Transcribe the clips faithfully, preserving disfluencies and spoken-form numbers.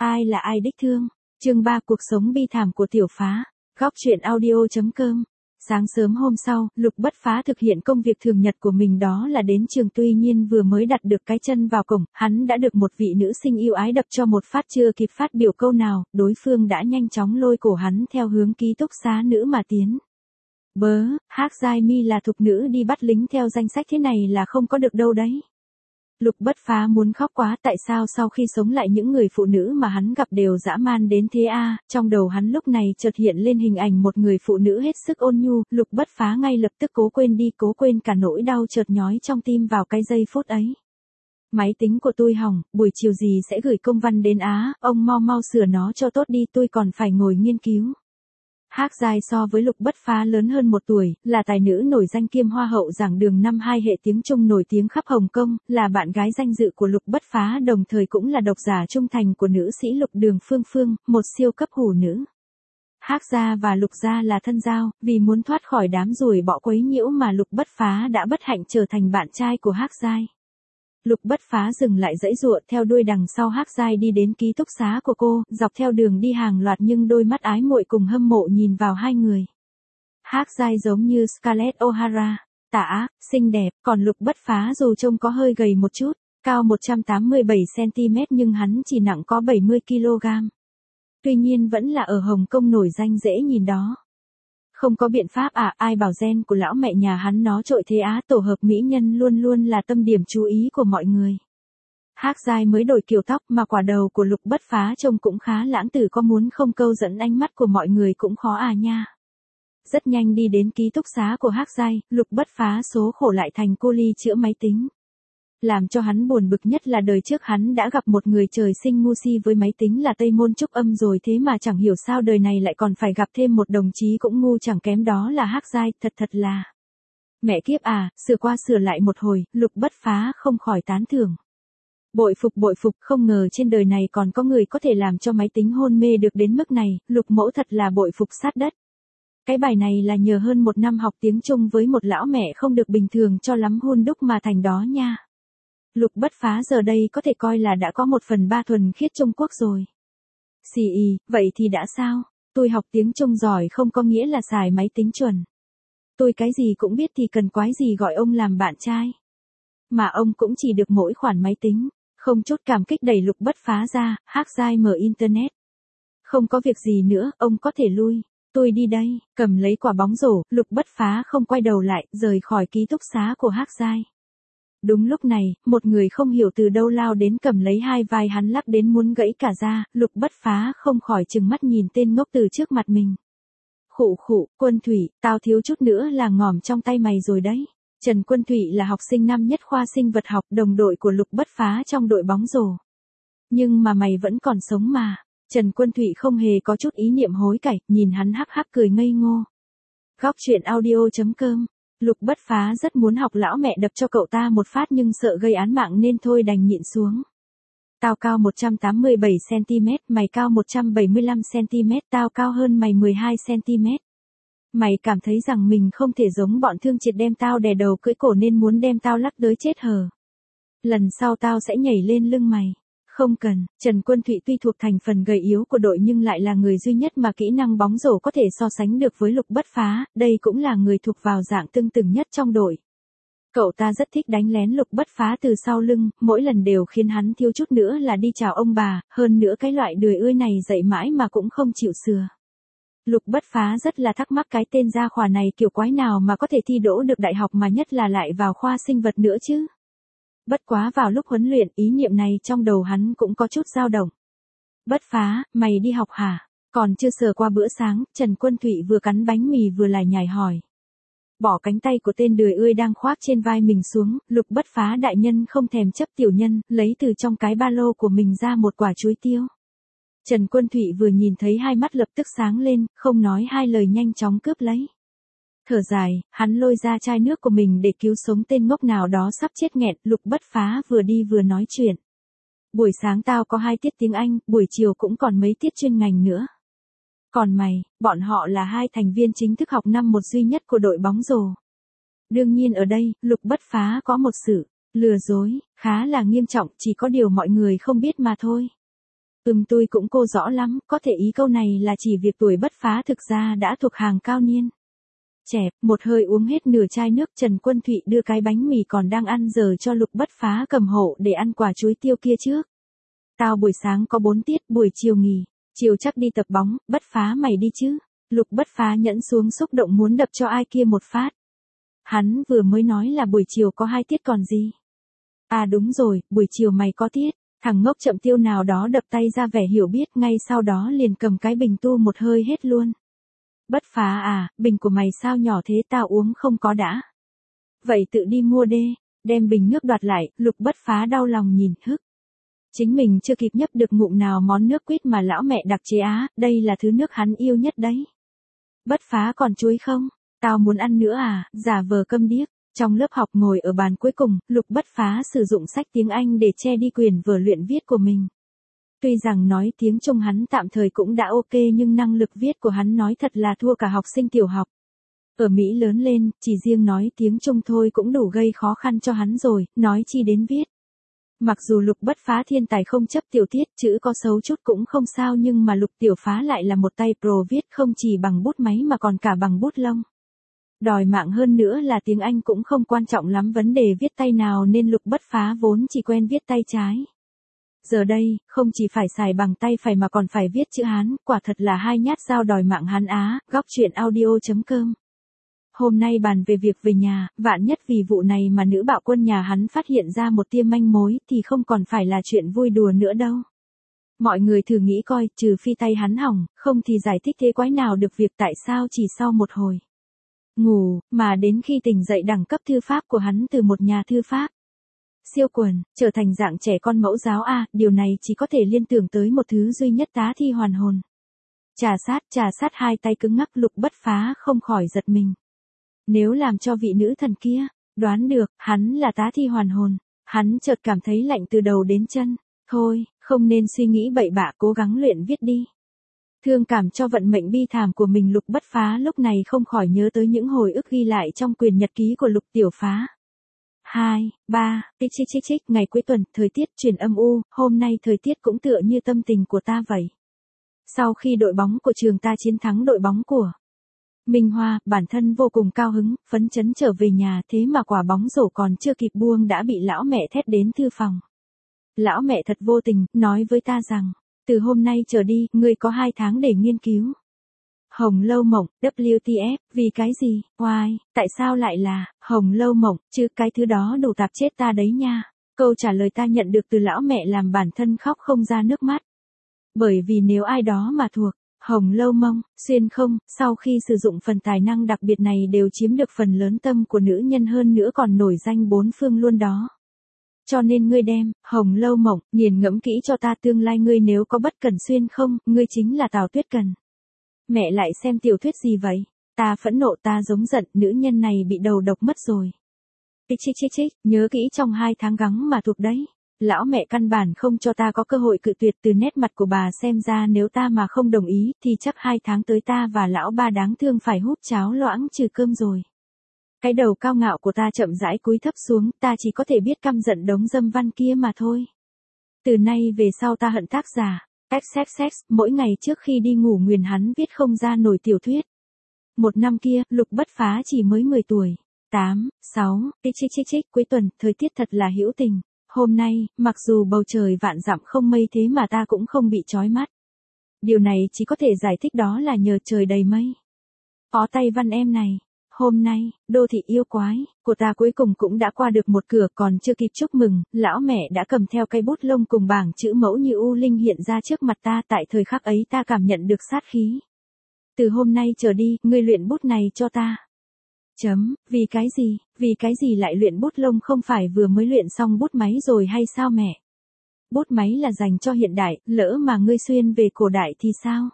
Ai là ai đích thương? Chương ba Cuộc sống bi thảm của Tiểu Phá. Góc truyện audio.com. Sáng sớm hôm sau, Lục Bất Phá thực hiện công việc thường nhật của mình, đó là đến trường. Tuy nhiên vừa mới đặt được cái chân vào cổng, hắn đã được một vị nữ sinh yêu ái đập cho một phát, chưa kịp phát biểu câu nào, đối phương đã nhanh chóng lôi cổ hắn theo hướng ký túc xá nữ mà tiến. Bớ, Hắc Giai Mi là thục nữ đi bắt lính theo danh sách thế này là không có được đâu đấy. Lục Bất Phá muốn khóc quá, tại sao sau khi sống lại những người phụ nữ mà hắn gặp đều dã man đến thế a? À? Trong đầu hắn lúc này chợt hiện lên hình ảnh một người phụ nữ hết sức ôn nhu, Lục Bất Phá ngay lập tức cố quên đi, cố quên cả nỗi đau chợt nhói trong tim vào cái giây phút ấy. Máy tính của tôi hỏng, buổi chiều gì sẽ gửi công văn đến Á, ông mau mau sửa nó cho tốt đi, tôi còn phải ngồi nghiên cứu. Hắc Giai so với Lục Bất Phá lớn hơn một tuổi, là tài nữ nổi danh kiêm hoa hậu giảng đường năm hai hệ tiếng Trung nổi tiếng khắp Hồng Kông, là bạn gái danh dự của Lục Bất Phá, đồng thời cũng là độc giả trung thành của nữ sĩ Lục Đường Phương Phương, một siêu cấp hủ nữ. Hắc gia và Lục gia là thân giao, vì muốn thoát khỏi đám ruồi bọ quấy nhiễu mà Lục Bất Phá đã bất hạnh trở thành bạn trai của Hắc Giai. Lục Bất Phá dừng lại giãy giụa theo đuôi đằng sau Hắc Giai đi đến ký túc xá của cô, dọc theo đường đi hàng loạt nhưng đôi mắt ái muội cùng hâm mộ nhìn vào hai người. Hắc Giai giống như Scarlett O'Hara, tả ác, xinh đẹp, còn Lục Bất Phá dù trông có hơi gầy một chút, cao một trăm tám mươi bảy xăng-ti-mét nhưng hắn chỉ nặng có bảy mươi ki lô gam. Tuy nhiên vẫn là ở Hồng Kông nổi danh dễ nhìn đó. Không có biện pháp à, ai bảo gen của lão mẹ nhà hắn nó trội thế á, tổ hợp mỹ nhân luôn luôn là tâm điểm chú ý của mọi người. Hắc Giai mới đổi kiểu tóc mà quả đầu của Lục Bất Phá trông cũng khá lãng tử, có muốn không câu dẫn ánh mắt của mọi người cũng khó à nha. Rất nhanh đi đến ký túc xá của Hắc Giai, Lục Bất Phá số khổ lại thành cô ly chữa máy tính. Làm cho hắn buồn bực nhất là đời trước hắn đã gặp một người trời sinh ngu si với máy tính là Tây Môn Trúc Âm rồi, thế mà chẳng hiểu sao đời này lại còn phải gặp thêm một đồng chí cũng ngu chẳng kém, đó là Hắc Giai, thật thật là. Mẹ kiếp à, sửa qua sửa lại một hồi, Lục Bất Phá không khỏi tán thưởng. Bội phục bội phục, không ngờ trên đời này còn có người có thể làm cho máy tính hôn mê được đến mức này, Lục mẫu thật là bội phục sát đất. Cái bài này là nhờ hơn một năm học tiếng Trung với một lão mẹ không được bình thường cho lắm hun đúc mà thành đó nha. Lục Bất Phá giờ đây có thể coi là đã có một phần ba thuần khiết Trung Quốc rồi. Xì ì, vậy thì đã sao? Tôi học tiếng Trung giỏi không có nghĩa là xài máy tính chuẩn. Tôi cái gì cũng biết thì cần quái gì gọi ông làm bạn trai. Mà ông cũng chỉ được mỗi khoản máy tính. Không chút cảm kích đẩy Lục Bất Phá ra, Hắc Giai mở internet. Không có việc gì nữa, ông có thể lui. Tôi đi đây, cầm lấy quả bóng rổ, Lục Bất Phá không quay đầu lại, rời khỏi ký túc xá của Hắc Giai. Đúng lúc này, một người không hiểu từ đâu lao đến cầm lấy hai vai hắn lắc đến muốn gãy cả da, Lục Bất Phá không khỏi trừng mắt nhìn tên ngốc từ trước mặt mình. Khụ khụ, Quân Thủy, tao thiếu chút nữa là ngòm trong tay mày rồi đấy. Trần Quân Thủy là học sinh năm nhất khoa sinh vật học, đồng đội của Lục Bất Phá trong đội bóng rổ. Nhưng mà mày vẫn còn sống mà. Trần Quân Thủy không hề có chút ý niệm hối cải, nhìn hắn hắc hắc cười ngây ngô. Góc truyện audio.com. Lục Bất Phá rất muốn học lão mẹ đập cho cậu ta một phát nhưng sợ gây án mạng nên thôi đành nhịn xuống. Tao cao một trăm tám mươi bảy xăng-ti-mét, mày cao một trăm bảy mươi lăm xăng-ti-mét, tao cao hơn mày mười hai xăng-ti-mét. Mày cảm thấy rằng mình không thể giống bọn thương triệt đem tao đè đầu cưỡi cổ nên muốn đem tao lắc tới chết hờ. Lần sau tao sẽ nhảy lên lưng mày. Không cần, Trần Quân Thụy tuy thuộc thành phần gầy yếu của đội nhưng lại là người duy nhất mà kỹ năng bóng rổ có thể so sánh được với Lục Bất Phá, đây cũng là người thuộc vào dạng tưng từng nhất trong đội. Cậu ta rất thích đánh lén Lục Bất Phá từ sau lưng, mỗi lần đều khiến hắn thiếu chút nữa là đi chào ông bà, hơn nữa cái loại đười ươi này dậy mãi mà cũng không chịu sửa. Lục Bất Phá rất là thắc mắc cái tên gia khỏa này kiểu quái nào mà có thể thi đỗ được đại học mà nhất là lại vào khoa sinh vật nữa chứ. Bất quá vào lúc huấn luyện, ý niệm này trong đầu hắn cũng có chút dao động. Bất Phá, mày đi học hả? Còn chưa sờ qua bữa sáng, Trần Quân Thụy vừa cắn bánh mì vừa lải nhải hỏi. Bỏ cánh tay của tên đười ươi đang khoác trên vai mình xuống, Lục Bất Phá đại nhân không thèm chấp tiểu nhân, lấy từ trong cái ba lô của mình ra một quả chuối tiêu. Trần Quân Thụy vừa nhìn thấy hai mắt lập tức sáng lên, không nói hai lời nhanh chóng cướp lấy. Thở dài, hắn lôi ra chai nước của mình để cứu sống tên ngốc nào đó sắp chết nghẹn, Lục Bất Phá vừa đi vừa nói chuyện. Buổi sáng tao có hai tiết tiếng Anh, buổi chiều cũng còn mấy tiết chuyên ngành nữa. Còn mày, bọn họ là hai thành viên chính thức học năm một duy nhất của đội bóng rổ. Đương nhiên ở đây, Lục Bất Phá có một sự lừa dối, khá là nghiêm trọng, chỉ có điều mọi người không biết mà thôi. Ừm tôi cũng cô rõ lắm, có thể ý câu này là chỉ việc tuổi bất phá thực ra đã thuộc hàng cao niên. Trẻ, một hơi uống hết nửa chai nước, Trần Quân Thụy đưa cái bánh mì còn đang ăn dở cho Lục Bất Phá cầm hộ để ăn quả chuối tiêu kia trước. Tao buổi sáng có bốn tiết, buổi chiều nghỉ, chiều chắc đi tập bóng, Bất Phá mày đi chứ? Lục Bất Phá nhẫn xuống xúc động muốn đập cho ai kia một phát. Hắn vừa mới nói là buổi chiều có hai tiết còn gì. À đúng rồi, buổi chiều mày có tiết. Thằng ngốc Chậm Tiêu nào đó đập tay ra vẻ hiểu biết, ngay sau đó liền cầm cái bình tu một hơi hết luôn. Bất Phá à, bình của mày sao nhỏ thế, tao uống không có đã. Vậy tự đi mua đê, đem bình nước đoạt lại, Lục Bất Phá đau lòng nhìn hức. Chính mình chưa kịp nhấp được ngụm nào món nước quýt mà lão mẹ đặc chế á, đây là thứ nước hắn yêu nhất đấy. Bất Phá còn chuối không? Tao muốn ăn nữa à, giả vờ câm điếc. Trong lớp học ngồi ở bàn cuối cùng, Lục Bất Phá sử dụng sách tiếng Anh để che đi quyền vở luyện viết của mình. Tuy rằng nói tiếng Trung hắn tạm thời cũng đã ok nhưng năng lực viết của hắn nói thật là thua cả học sinh tiểu học. Ở Mỹ lớn lên, chỉ riêng nói tiếng Trung thôi cũng đủ gây khó khăn cho hắn rồi, nói chi đến viết. Mặc dù Lục Bất Phá thiên tài không chấp tiểu tiết, chữ có xấu chút cũng không sao, nhưng mà Lục Tiểu Phá lại là một tay pro viết không chỉ bằng bút máy mà còn cả bằng bút lông. Đòi mạng hơn nữa là tiếng Anh cũng không quan trọng lắm vấn đề viết tay nào nên Lục Bất Phá vốn chỉ quen viết tay trái. Giờ đây, không chỉ phải xài bằng tay phải mà còn phải viết chữ Hán, quả thật là hai nhát dao đòi mạng hắn á. Góc truyện audio chấm com. Hôm nay bàn về việc về nhà, vạn nhất vì vụ này mà nữ bạo quân nhà hắn phát hiện ra một tia manh mối thì không còn phải là chuyện vui đùa nữa đâu. Mọi người thử nghĩ coi, trừ phi tay hắn hỏng, không thì giải thích thế quái nào được việc tại sao chỉ sau một hồi ngủ, mà đến khi tỉnh dậy đẳng cấp thư pháp của hắn từ một nhà thư pháp siêu quần, trở thành dạng trẻ con mẫu giáo a, điều này chỉ có thể liên tưởng tới một thứ duy nhất, tá thi hoàn hồn. Trà sát, trà sát hai tay cứng ngắc, Lục Bất Phá không khỏi giật mình. Nếu làm cho vị nữ thần kia đoán được, hắn là tá thi hoàn hồn, hắn chợt cảm thấy lạnh từ đầu đến chân. Thôi, không nên suy nghĩ bậy bạ, cố gắng luyện viết đi. Thương cảm cho vận mệnh bi thảm của mình, Lục Bất Phá lúc này không khỏi nhớ tới những hồi ức ghi lại trong quyền nhật ký của Lục Tiểu Phá. Hai, ba, tích chích chích chích, ngày cuối tuần, thời tiết chuyển âm u, hôm nay thời tiết cũng tựa như tâm tình của ta vậy. Sau khi đội bóng của trường ta chiến thắng đội bóng của Minh Hoa, bản thân vô cùng cao hứng, phấn chấn trở về nhà, thế mà quả bóng rổ còn chưa kịp buông đã bị lão mẹ thét đến thư phòng. Lão mẹ thật vô tình, nói với ta rằng, từ hôm nay trở đi, ngươi có hai tháng để nghiên cứu Hồng Lâu Mộng, W T F, vì cái gì, why, tại sao lại là Hồng Lâu Mộng, chứ cái thứ đó đủ tạp chết ta đấy nha. Câu trả lời ta nhận được từ lão mẹ làm bản thân khóc không ra nước mắt. Bởi vì nếu ai đó mà thuộc Hồng Lâu Mộng, xuyên không, sau khi sử dụng phần tài năng đặc biệt này đều chiếm được phần lớn tâm của nữ nhân, hơn nữa còn nổi danh bốn phương luôn đó. Cho nên ngươi đem Hồng Lâu Mộng nghiền ngẫm kỹ cho ta, tương lai ngươi nếu có bất cần xuyên không, ngươi chính là Tào Tuyết Cần. Mẹ lại xem tiểu thuyết gì vậy? Ta phẫn nộ, ta giống giận, nữ nhân này bị đầu độc mất rồi. Tích chích chích chích, nhớ kỹ trong hai tháng gắng mà thuộc đấy. Lão mẹ căn bản không cho ta có cơ hội cự tuyệt, từ nét mặt của bà xem ra nếu ta mà không đồng ý thì chắc hai tháng tới ta và lão ba đáng thương phải húp cháo loãng trừ cơm rồi. Cái đầu cao ngạo của ta chậm rãi cúi thấp xuống, ta chỉ có thể biết căm giận đống dâm văn kia mà thôi. Từ nay về sau ta hận tác giả xx xx, mỗi ngày trước khi đi ngủ nguyền hắn viết không ra nổi tiểu thuyết. Một năm kia, Lục Bất Phá chỉ mới mười tuổi. Tám, sáu, tích chích chích chích, cuối tuần, thời tiết thật là hữu tình. Hôm nay, mặc dù bầu trời vạn dặm không mây thế mà ta cũng không bị chói mắt. Điều này chỉ có thể giải thích đó là nhờ trời đầy mây. Ó tay văn em này. Hôm nay, đô thị yêu quái của ta cuối cùng cũng đã qua được một cửa, còn chưa kịp chúc mừng, lão mẹ đã cầm theo cây bút lông cùng bảng chữ mẫu như u linh hiện ra trước mặt ta. Tại thời khắc ấy ta cảm nhận được sát khí. Từ hôm nay trở đi, ngươi luyện bút này cho ta. Chấm, vì cái gì, vì cái gì lại luyện bút lông, không phải vừa mới luyện xong bút máy rồi hay sao mẹ? Bút máy là dành cho hiện đại, lỡ mà ngươi xuyên về cổ đại thì sao?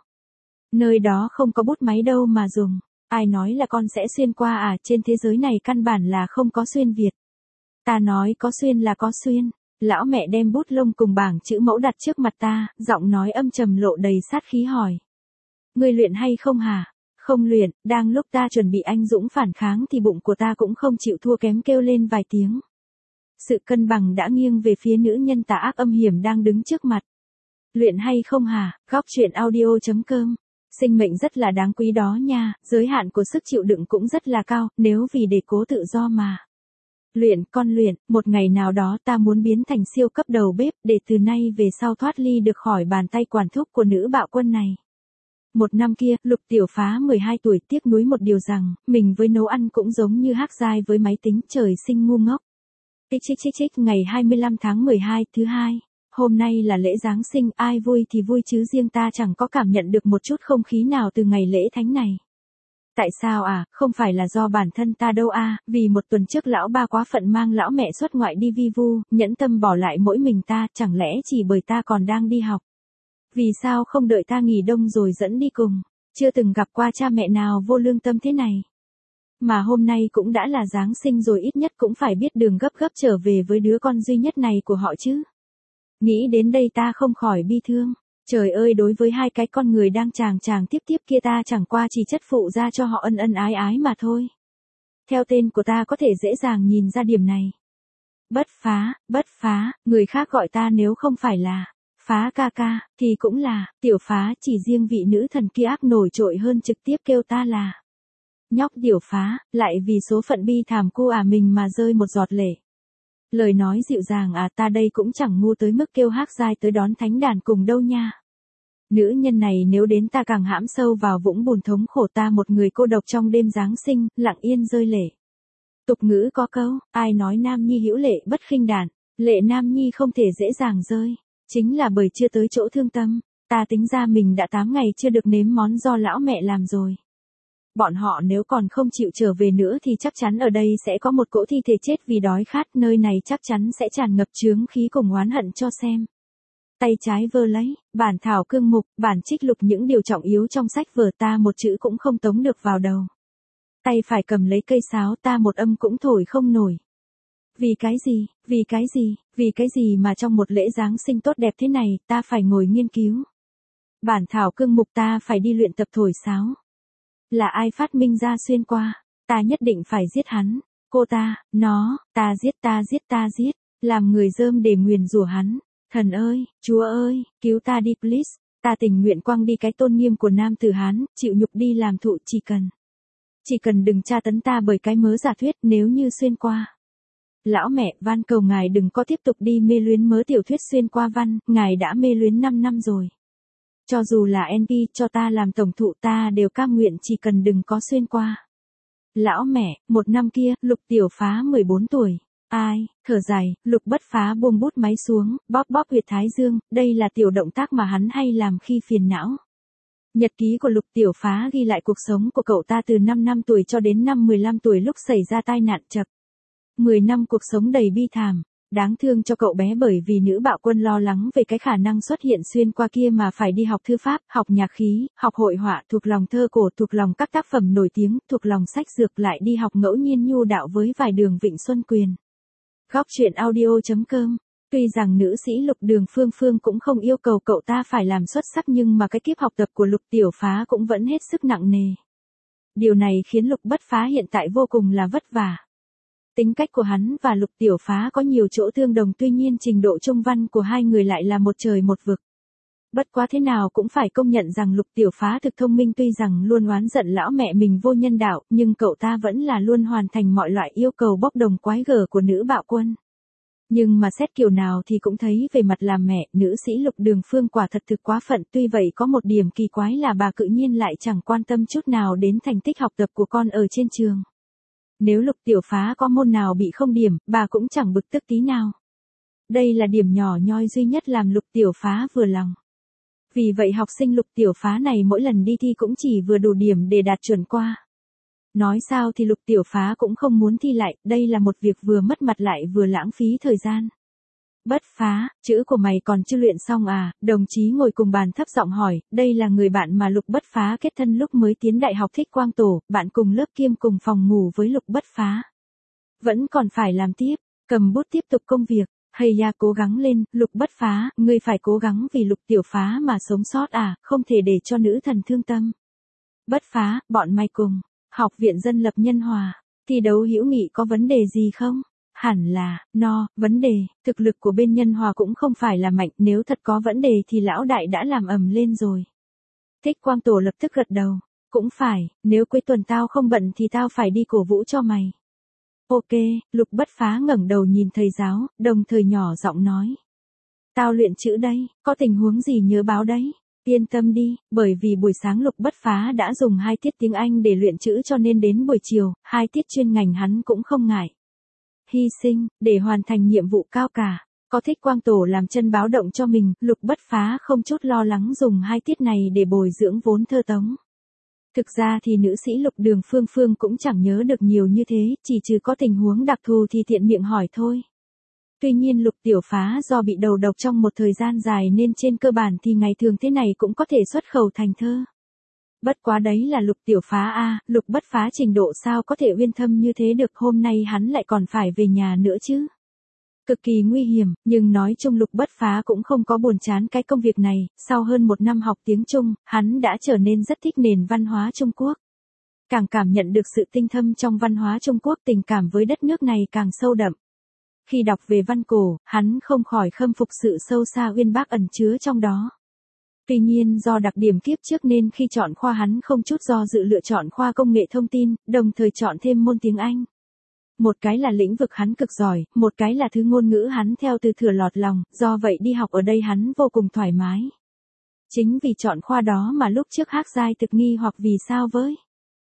Nơi đó không có bút máy đâu mà dùng. Ai nói là con sẽ xuyên qua à, trên thế giới này căn bản là không có xuyên Việt. Ta nói có xuyên là có xuyên. Lão mẹ đem bút lông cùng bảng chữ mẫu đặt trước mặt ta, giọng nói âm trầm lộ đầy sát khí hỏi. Ngươi luyện hay không hả? Không luyện, đang lúc ta chuẩn bị anh dũng phản kháng thì bụng của ta cũng không chịu thua kém kêu lên vài tiếng. Sự cân bằng đã nghiêng về phía nữ nhân tà ác âm hiểm đang đứng trước mặt. Luyện hay không hả? Góc truyện audio.com. Sinh mệnh rất là đáng quý đó nha, giới hạn của sức chịu đựng cũng rất là cao, nếu vì để cố tự do mà. Luyện, con luyện, một ngày nào đó ta muốn biến thành siêu cấp đầu bếp, để từ nay về sau thoát ly được khỏi bàn tay quản thúc của nữ bạo quân này. Một năm kia, Lục Tiểu Phá mười hai tuổi tiếc nuối một điều rằng, mình với nấu ăn cũng giống như Hắc Giai với máy tính, trời sinh ngu ngốc. Chích chích chích chích ngày hai mươi lăm tháng mười hai, thứ hai. Hôm nay là lễ Giáng sinh, ai vui thì vui chứ riêng ta chẳng có cảm nhận được một chút không khí nào từ ngày lễ thánh này. Tại sao à, không phải là do bản thân ta đâu a, à, vì một tuần trước lão ba quá phận mang lão mẹ xuất ngoại đi vi vu, nhẫn tâm bỏ lại mỗi mình ta, chẳng lẽ chỉ bởi ta còn đang đi học. Vì sao không đợi ta nghỉ đông rồi dẫn đi cùng, chưa từng gặp qua cha mẹ nào vô lương tâm thế này. Mà hôm nay cũng đã là Giáng sinh rồi, ít nhất cũng phải biết đường gấp gấp trở về với đứa con duy nhất này của họ chứ. Nghĩ đến đây ta không khỏi bi thương. Trời ơi, đối với hai cái con người đang chàng chàng tiếp tiếp kia ta chẳng qua chỉ chất phụ ra cho họ ân ân ái ái mà thôi. Theo tên của ta có thể dễ dàng nhìn ra điểm này. Bất Phá, Bất Phá, người khác gọi ta nếu không phải là Phá ca ca, thì cũng là Tiểu Phá, chỉ riêng vị nữ thần kia ác nổi trội hơn trực tiếp kêu ta là nhóc Tiểu Phá, lại vì số phận bi thảm cô à mình mà rơi một giọt lệ. Lời nói dịu dàng à, ta đây cũng chẳng ngu tới mức kêu Hắc Giai tới đón thánh đàn cùng đâu nha. Nữ nhân này nếu đến ta càng hãm sâu vào vũng bùn thống khổ, ta một người cô độc trong đêm Giáng sinh, lặng yên rơi lệ. Tục ngữ có câu, ai nói nam nhi hữu lệ bất khinh đàn, lệ nam nhi không thể dễ dàng rơi, chính là bởi chưa tới chỗ thương tâm. Ta tính ra mình đã tám ngày chưa được nếm món do lão mẹ làm rồi. Bọn họ nếu còn không chịu trở về nữa thì chắc chắn ở đây sẽ có một cỗ thi thể chết vì đói khát, nơi này chắc chắn sẽ tràn ngập chướng khí cùng oán hận cho xem. Tay trái vơ lấy, bản thảo cương mục, bản trích lục những điều trọng yếu trong sách vở, ta một chữ cũng không tống được vào đầu. Tay phải cầm lấy cây sáo, ta một âm cũng thổi không nổi. Vì cái gì, vì cái gì, vì cái gì mà trong một lễ Giáng sinh tốt đẹp thế này, ta phải ngồi nghiên cứu. Bản thảo cương mục, ta phải đi luyện tập thổi sáo. Là ai phát minh ra xuyên qua, ta nhất định phải giết hắn. Cô ta, nó, ta giết ta giết ta giết, làm người dơm để nguyền rủa hắn. Thần ơi, Chúa ơi, cứu ta đi please, ta tình nguyện quăng đi cái tôn nghiêm của nam tử Hán, chịu nhục đi làm thụ, chỉ cần. Chỉ cần đừng tra tấn ta bởi cái mớ giả thuyết nếu như xuyên qua. Lão mẹ, van cầu ngài đừng có tiếp tục đi mê luyến mớ tiểu thuyết xuyên qua văn, ngài đã mê luyến năm năm rồi. Cho dù là en pê cho ta làm tổng thụ ta đều cam nguyện, chỉ cần đừng có xuyên qua. Lão mẹ, một năm kia, Lục Tiểu Phá mười bốn tuổi. Ai, thở dài, Lục Bất Phá buông bút máy xuống, bóp bóp huyệt thái dương, đây là tiểu động tác mà hắn hay làm khi phiền não. Nhật ký của Lục Tiểu Phá ghi lại cuộc sống của cậu ta từ năm năm tuổi cho đến năm mười lăm tuổi lúc xảy ra tai nạn chập. mười năm cuộc sống đầy bi thảm. Đáng thương cho cậu bé bởi vì nữ bạo quân lo lắng về cái khả năng xuất hiện xuyên qua kia mà phải đi học thư pháp, học nhạc khí, học hội họa, thuộc lòng thơ cổ, thuộc lòng các tác phẩm nổi tiếng, thuộc lòng sách dược, lại đi học ngẫu nhiên nhu đạo với vài đường Vịnh Xuân Quyền. Góc truyện audio.com. Tuy rằng nữ sĩ Lục Đường Phương Phương cũng không yêu cầu cậu ta phải làm xuất sắc, nhưng mà cái kiếp học tập của Lục Tiểu Phá cũng vẫn hết sức nặng nề. Điều này khiến Lục Bất Phá hiện tại vô cùng là vất vả. Tính cách của hắn và Lục Tiểu Phá có nhiều chỗ tương đồng, tuy nhiên trình độ trung văn của hai người lại là một trời một vực. Bất quá thế nào cũng phải công nhận rằng Lục Tiểu Phá thực thông minh, tuy rằng luôn oán giận lão mẹ mình vô nhân đạo, nhưng cậu ta vẫn là luôn hoàn thành mọi loại yêu cầu bốc đồng quái gở của nữ bạo quân. Nhưng mà xét kiểu nào thì cũng thấy về mặt làm mẹ, nữ sĩ Lục Đường Phương quả thật thực quá phận, tuy vậy có một điểm kỳ quái là bà cự nhiên lại chẳng quan tâm chút nào đến thành tích học tập của con ở trên trường. Nếu Lục Tiểu Phá có môn nào bị không điểm, bà cũng chẳng bực tức tí nào. Đây là điểm nhỏ nhoi duy nhất làm Lục Tiểu Phá vừa lòng. Vì vậy học sinh Lục Tiểu Phá này mỗi lần đi thi cũng chỉ vừa đủ điểm để đạt chuẩn qua. Nói sao thì Lục Tiểu Phá cũng không muốn thi lại, đây là một việc vừa mất mặt lại vừa lãng phí thời gian. Bất Phá, chữ của mày còn chưa luyện xong à? Đồng chí ngồi cùng bàn thấp giọng hỏi, đây là người bạn mà Lục Bất Phá kết thân lúc mới tiến đại học, Thích Quang Tổ, bạn cùng lớp kiêm cùng phòng ngủ với Lục Bất Phá. Vẫn còn phải làm tiếp, cầm bút tiếp tục công việc. Hay ya, cố gắng lên, Lục Bất Phá, ngươi phải cố gắng vì Lục Tiểu Phá mà sống sót à, không thể để cho nữ thần thương tâm. Bất Phá, bọn mày cùng học viện dân lập Nhân Hòa, thi đấu hữu nghị có vấn đề gì không? Hẳn là, no, vấn đề, thực lực của bên Nhân Hòa cũng không phải là mạnh, nếu thật có vấn đề thì lão đại đã làm ầm lên rồi. Thích Quang Tổ lập tức gật đầu, cũng phải, nếu cuối tuần tao không bận thì tao phải đi cổ vũ cho mày. Ok, Lục Bất Phá ngẩng đầu nhìn thầy giáo, đồng thời nhỏ giọng nói. Tao luyện chữ đây, có tình huống gì nhớ báo đấy. Yên tâm đi, bởi vì buổi sáng Lục Bất Phá đã dùng hai tiết tiếng Anh để luyện chữ cho nên đến buổi chiều, hai tiết chuyên ngành hắn cũng không ngại. Hy sinh, để hoàn thành nhiệm vụ cao cả. Có Thích Quang Tổ làm chân báo động cho mình, Lục Bất Phá không chút lo lắng dùng hai tiết này để bồi dưỡng vốn thơ tống. Thực ra thì nữ sĩ Lục Đường Phương Phương cũng chẳng nhớ được nhiều như thế, chỉ trừ có tình huống đặc thù thì tiện miệng hỏi thôi. Tuy nhiên Lục Tiểu Phá do bị đầu độc trong một thời gian dài nên trên cơ bản thì ngày thường thế này cũng có thể xuất khẩu thành thơ. Bất quá đấy là Lục Tiểu Phá a, Lục Bất Phá trình độ sao có thể uyên thâm như thế được, hôm nay hắn lại còn phải về nhà nữa chứ. Cực kỳ nguy hiểm, nhưng nói chung Lục Bất Phá cũng không có buồn chán cái công việc này, sau hơn một năm học tiếng Trung, hắn đã trở nên rất thích nền văn hóa Trung Quốc. Càng cảm nhận được sự tinh thâm trong văn hóa Trung Quốc, tình cảm với đất nước này càng sâu đậm. Khi đọc về văn cổ, hắn không khỏi khâm phục sự sâu xa uyên bác ẩn chứa trong đó. Tuy nhiên do đặc điểm kiếp trước nên khi chọn khoa hắn không chút do dự lựa chọn khoa công nghệ thông tin, đồng thời chọn thêm môn tiếng Anh. Một cái là lĩnh vực hắn cực giỏi, một cái là thứ ngôn ngữ hắn theo từ thừa lọt lòng, do vậy đi học ở đây hắn vô cùng thoải mái. Chính vì chọn khoa đó mà lúc trước Hắc Giai thực nghi hoặc vì sao với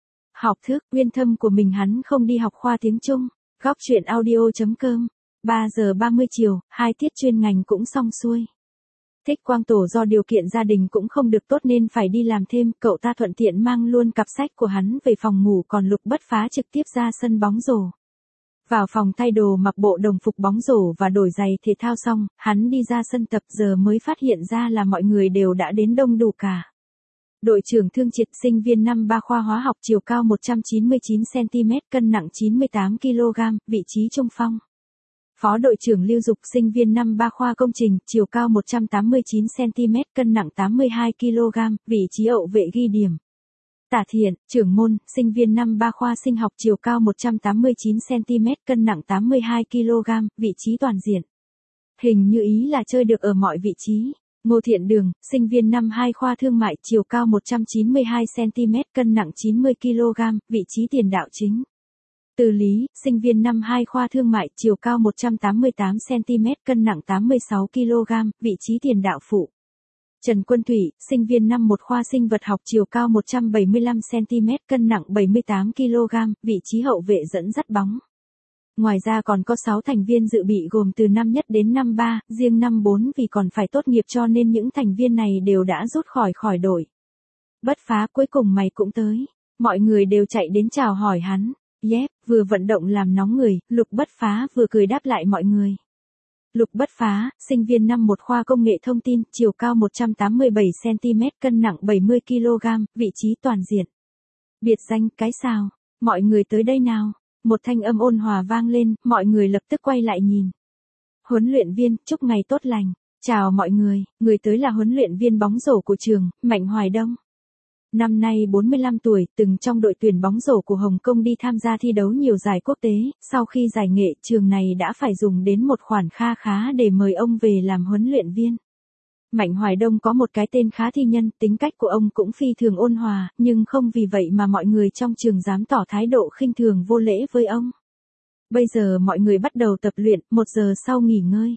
học thức uyên thâm của mình hắn không đi học khoa tiếng Trung. Góc truyện audio chấm com. ba giờ ba mươi chiều, hai tiết chuyên ngành cũng xong xuôi. Thích Quang Tổ do điều kiện gia đình cũng không được tốt nên phải đi làm thêm, cậu ta thuận tiện mang luôn cặp sách của hắn về phòng ngủ, còn Lục Bất Phá trực tiếp ra sân bóng rổ. Vào phòng thay đồ mặc bộ đồng phục bóng rổ và đổi giày thể thao xong, hắn đi ra sân tập giờ mới phát hiện ra là mọi người đều đã đến đông đủ cả. Đội trưởng Thương Triệt, sinh viên năm ba khoa hóa học, chiều cao một trăm chín mươi chín xăng ti mét, cân nặng chín mươi tám ki lô gam, vị trí trung phong. Phó đội trưởng Lưu Dục, sinh viên năm ba khoa công trình, chiều cao một trăm tám mươi chín xăng ti mét, cân nặng tám mươi hai ki lô gam, vị trí hậu vệ ghi điểm. Tả Thiện, trưởng môn, sinh viên năm ba khoa sinh học, chiều cao một trăm tám mươi chín xăng ti mét, cân nặng tám mươi hai ki lô gam, vị trí toàn diện. Hình như ý là chơi được ở mọi vị trí. Ngô Thiện Đường, sinh viên năm hai khoa thương mại, chiều cao một trăm chín mươi hai xăng ti mét, cân nặng chín mươi ki lô gam, vị trí tiền đạo chính. Từ Lý, sinh viên năm hai khoa thương mại, chiều cao một trăm tám mươi tám xăng ti mét, cân nặng tám mươi sáu ki lô gam, vị trí tiền đạo phụ. Trần Quân Thủy, sinh viên năm một khoa sinh vật học, chiều cao một trăm bảy mươi lăm xăng ti mét, cân nặng bảy mươi tám ki lô gam, vị trí hậu vệ dẫn dắt bóng. Ngoài ra còn có sáu thành viên dự bị gồm từ năm nhất đến năm ba, riêng năm bốn vì còn phải tốt nghiệp cho nên những thành viên này đều đã rút khỏi khỏi đội. Bất Phá, cuối cùng mày cũng tới. Mọi người đều chạy đến chào hỏi hắn. Yep, vừa vận động làm nóng người, Lục Bất Phá vừa cười đáp lại mọi người. Lục Bất Phá, sinh viên năm một khoa công nghệ thông tin, chiều cao một trăm tám mươi bảy xăng ti mét, cân nặng bảy mươi ki lô gam, vị trí toàn diện. Biệt danh, cái sao? Mọi người tới đây nào? Một thanh âm ôn hòa vang lên, mọi người lập tức quay lại nhìn. Huấn luyện viên, chúc ngày tốt lành. Chào mọi người, người tới là huấn luyện viên bóng rổ của trường, Mạnh Hoài Đông. Năm nay bốn mươi lăm tuổi, từng trong đội tuyển bóng rổ của Hồng Kông đi tham gia thi đấu nhiều giải quốc tế, sau khi giải nghệ, trường này đã phải dùng đến một khoản kha khá để mời ông về làm huấn luyện viên. Mạnh Hoài Đông có một cái tên khá thi nhân, tính cách của ông cũng phi thường ôn hòa, nhưng không vì vậy mà mọi người trong trường dám tỏ thái độ khinh thường vô lễ với ông. Bây giờ mọi người bắt đầu tập luyện, một giờ sau nghỉ ngơi.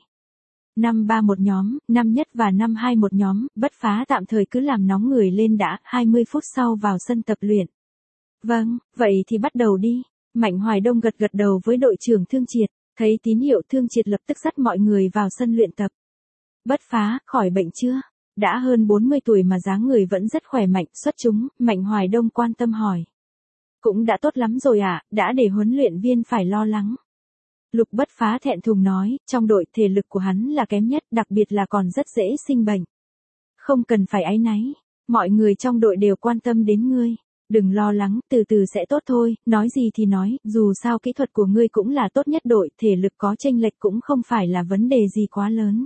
Năm ba một nhóm, năm nhất và năm hai một nhóm, Bất Phá tạm thời cứ làm nóng người lên đã, hai mươi phút sau vào sân tập luyện. Vâng, vậy thì bắt đầu đi. Mạnh Hoài Đông gật gật đầu với đội trưởng Thương Triệt, thấy tín hiệu Thương Triệt lập tức dắt mọi người vào sân luyện tập. Bất Phá, khỏi bệnh chưa? Đã hơn bốn mươi tuổi mà dáng người vẫn rất khỏe mạnh, xuất chúng, Mạnh Hoài Đông quan tâm hỏi. Cũng đã tốt lắm rồi ạ, à, đã để huấn luyện viên phải lo lắng. Lục Bất Phá thẹn thùng nói, trong đội thể lực của hắn là kém nhất, đặc biệt là còn rất dễ sinh bệnh. Không cần phải áy náy, mọi người trong đội đều quan tâm đến ngươi. Đừng lo lắng, từ từ sẽ tốt thôi, nói gì thì nói, dù sao kỹ thuật của ngươi cũng là tốt nhất đội, thể lực có chênh lệch cũng không phải là vấn đề gì quá lớn.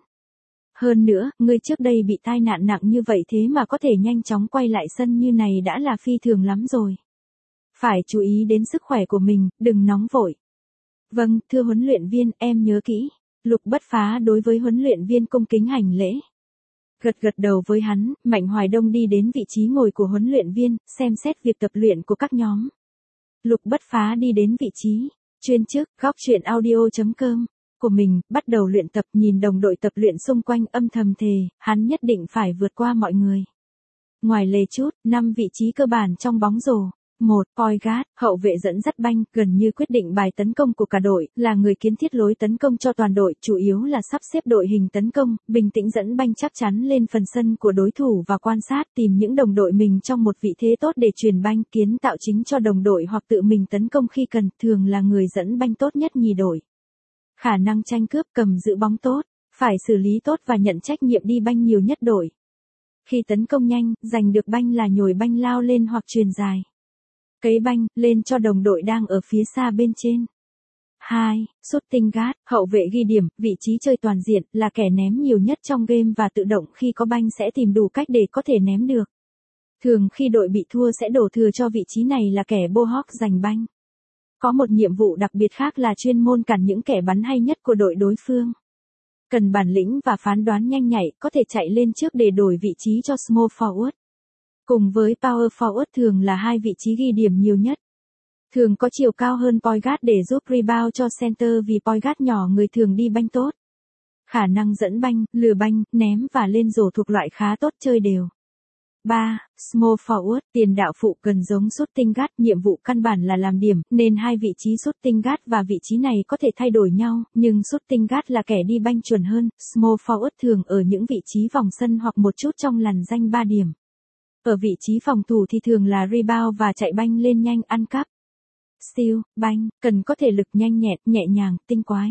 Hơn nữa, ngươi trước đây bị tai nạn nặng như vậy thế mà có thể nhanh chóng quay lại sân như này đã là phi thường lắm rồi. Phải chú ý đến sức khỏe của mình, đừng nóng vội. Vâng, thưa huấn luyện viên, em nhớ kỹ. Lục Bất Phá đối với huấn luyện viên cung kính hành lễ. Gật gật đầu với hắn, Mạnh Hoài Đông đi đến vị trí ngồi của huấn luyện viên, xem xét việc tập luyện của các nhóm. Lục Bất Phá đi đến vị trí chuyên chức góc truyện audio.com của mình, bắt đầu luyện tập, nhìn đồng đội tập luyện xung quanh, âm thầm thề, hắn nhất định phải vượt qua mọi người. Ngoài lề chút, năm vị trí cơ bản trong bóng rổ. một. Point guard, hậu vệ dẫn dắt banh, gần như quyết định bài tấn công của cả đội, là người kiến thiết lối tấn công cho toàn đội, chủ yếu là sắp xếp đội hình tấn công, bình tĩnh dẫn banh chắc chắn lên phần sân của đối thủ và quan sát, tìm những đồng đội mình trong một vị thế tốt để truyền banh, kiến tạo chính cho đồng đội hoặc tự mình tấn công khi cần, thường là người dẫn banh tốt nhất nhì đội. Khả năng tranh cướp, cầm giữ bóng tốt, phải xử lý tốt và nhận trách nhiệm đi banh nhiều nhất đội. Khi tấn công nhanh, giành được banh là nhồi banh lao lên hoặc truyền dài. Cấy banh, lên cho đồng đội đang ở phía xa bên trên. hai. Shooting guard, hậu vệ ghi điểm, vị trí chơi toàn diện, là kẻ ném nhiều nhất trong game và tự động khi có banh sẽ tìm đủ cách để có thể ném được. Thường khi đội bị thua sẽ đổ thừa cho vị trí này là kẻ bô hóc giành banh. Có một nhiệm vụ đặc biệt khác là chuyên môn cản những kẻ bắn hay nhất của đội đối phương. Cần bản lĩnh và phán đoán nhanh nhạy, có thể chạy lên trước để đổi vị trí cho small forward. Cùng với power forward thường là hai vị trí ghi điểm nhiều nhất. Thường có chiều cao hơn point guard để giúp rebound cho center vì point guard nhỏ người thường đi banh tốt. Khả năng dẫn banh, lừa banh, ném và lên rổ thuộc loại khá tốt, chơi đều. ba. Small forward, tiền đạo phụ, gần giống shooting guard, nhiệm vụ căn bản là làm điểm, nên hai vị trí shooting guard và vị trí này có thể thay đổi nhau, nhưng shooting guard là kẻ đi banh chuẩn hơn, small forward thường ở những vị trí vòng sân hoặc một chút trong lằn ranh ba điểm. Ở vị trí phòng thủ thì thường là rebound và chạy banh lên nhanh, ăn cắp. Steal, banh, cần có thể lực nhanh nhẹn, nhẹ nhàng, tinh quái.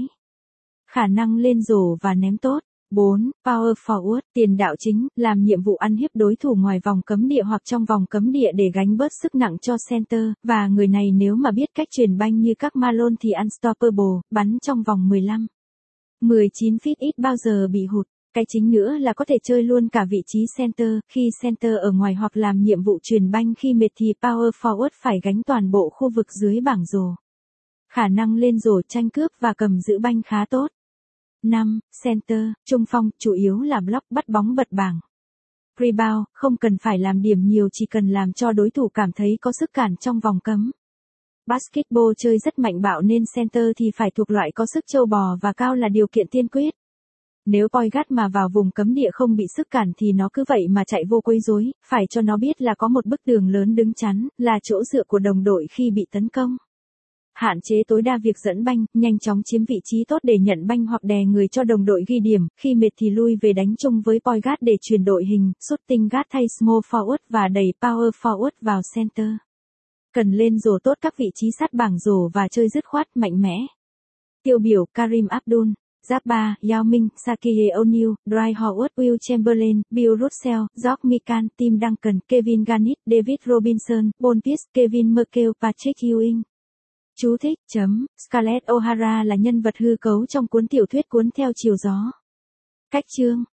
Khả năng lên rổ và ném tốt. bốn. Power forward, tiền đạo chính, làm nhiệm vụ ăn hiếp đối thủ ngoài vòng cấm địa hoặc trong vòng cấm địa để gánh bớt sức nặng cho center, và người này nếu mà biết cách truyền banh như các Malone thì unstoppable, bắn trong vòng mười lăm. mười chín feet ít bao giờ bị hụt. Cái chính nữa là có thể chơi luôn cả vị trí center, khi center ở ngoài hoặc làm nhiệm vụ truyền banh khi mệt thì power forward phải gánh toàn bộ khu vực dưới bảng rổ. Khả năng lên rổ, tranh cướp và cầm giữ banh khá tốt. năm. Center, trung phong, chủ yếu là block, bắt bóng bật bảng. Rebound, không cần phải làm điểm nhiều, chỉ cần làm cho đối thủ cảm thấy có sức cản trong vòng cấm. Basketball chơi rất mạnh bạo nên center thì phải thuộc loại có sức trâu bò và cao là điều kiện tiên quyết. Nếu point guard mà vào vùng cấm địa không bị sức cản thì nó cứ vậy mà chạy vô quấy rối, phải cho nó biết là có một bức tường lớn đứng chắn, là chỗ dựa của đồng đội khi bị tấn công. Hạn chế tối đa việc dẫn banh, nhanh chóng chiếm vị trí tốt để nhận banh hoặc đè người cho đồng đội ghi điểm, khi mệt thì lui về đánh chung với point guard để chuyển đội hình, shooting guard thay small forward và đẩy power forward vào center. Cần lên rổ tốt các vị trí sát bảng rổ và chơi dứt khoát, mạnh mẽ. Tiêu biểu, Kareem Abdul, Jabbar, Yao Ming, Shaquille O'Neal, Dwight Howard, Will Chamberlain, Bill Russell, George Mikan, Tim Duncan, Kevin Garnett, David Robinson, Paul Pierce, Kevin McHale, Patrick Ewing. Chú thích, chấm, Scarlett O'Hara là nhân vật hư cấu trong cuốn tiểu thuyết Cuốn theo chiều gió. Cách chương.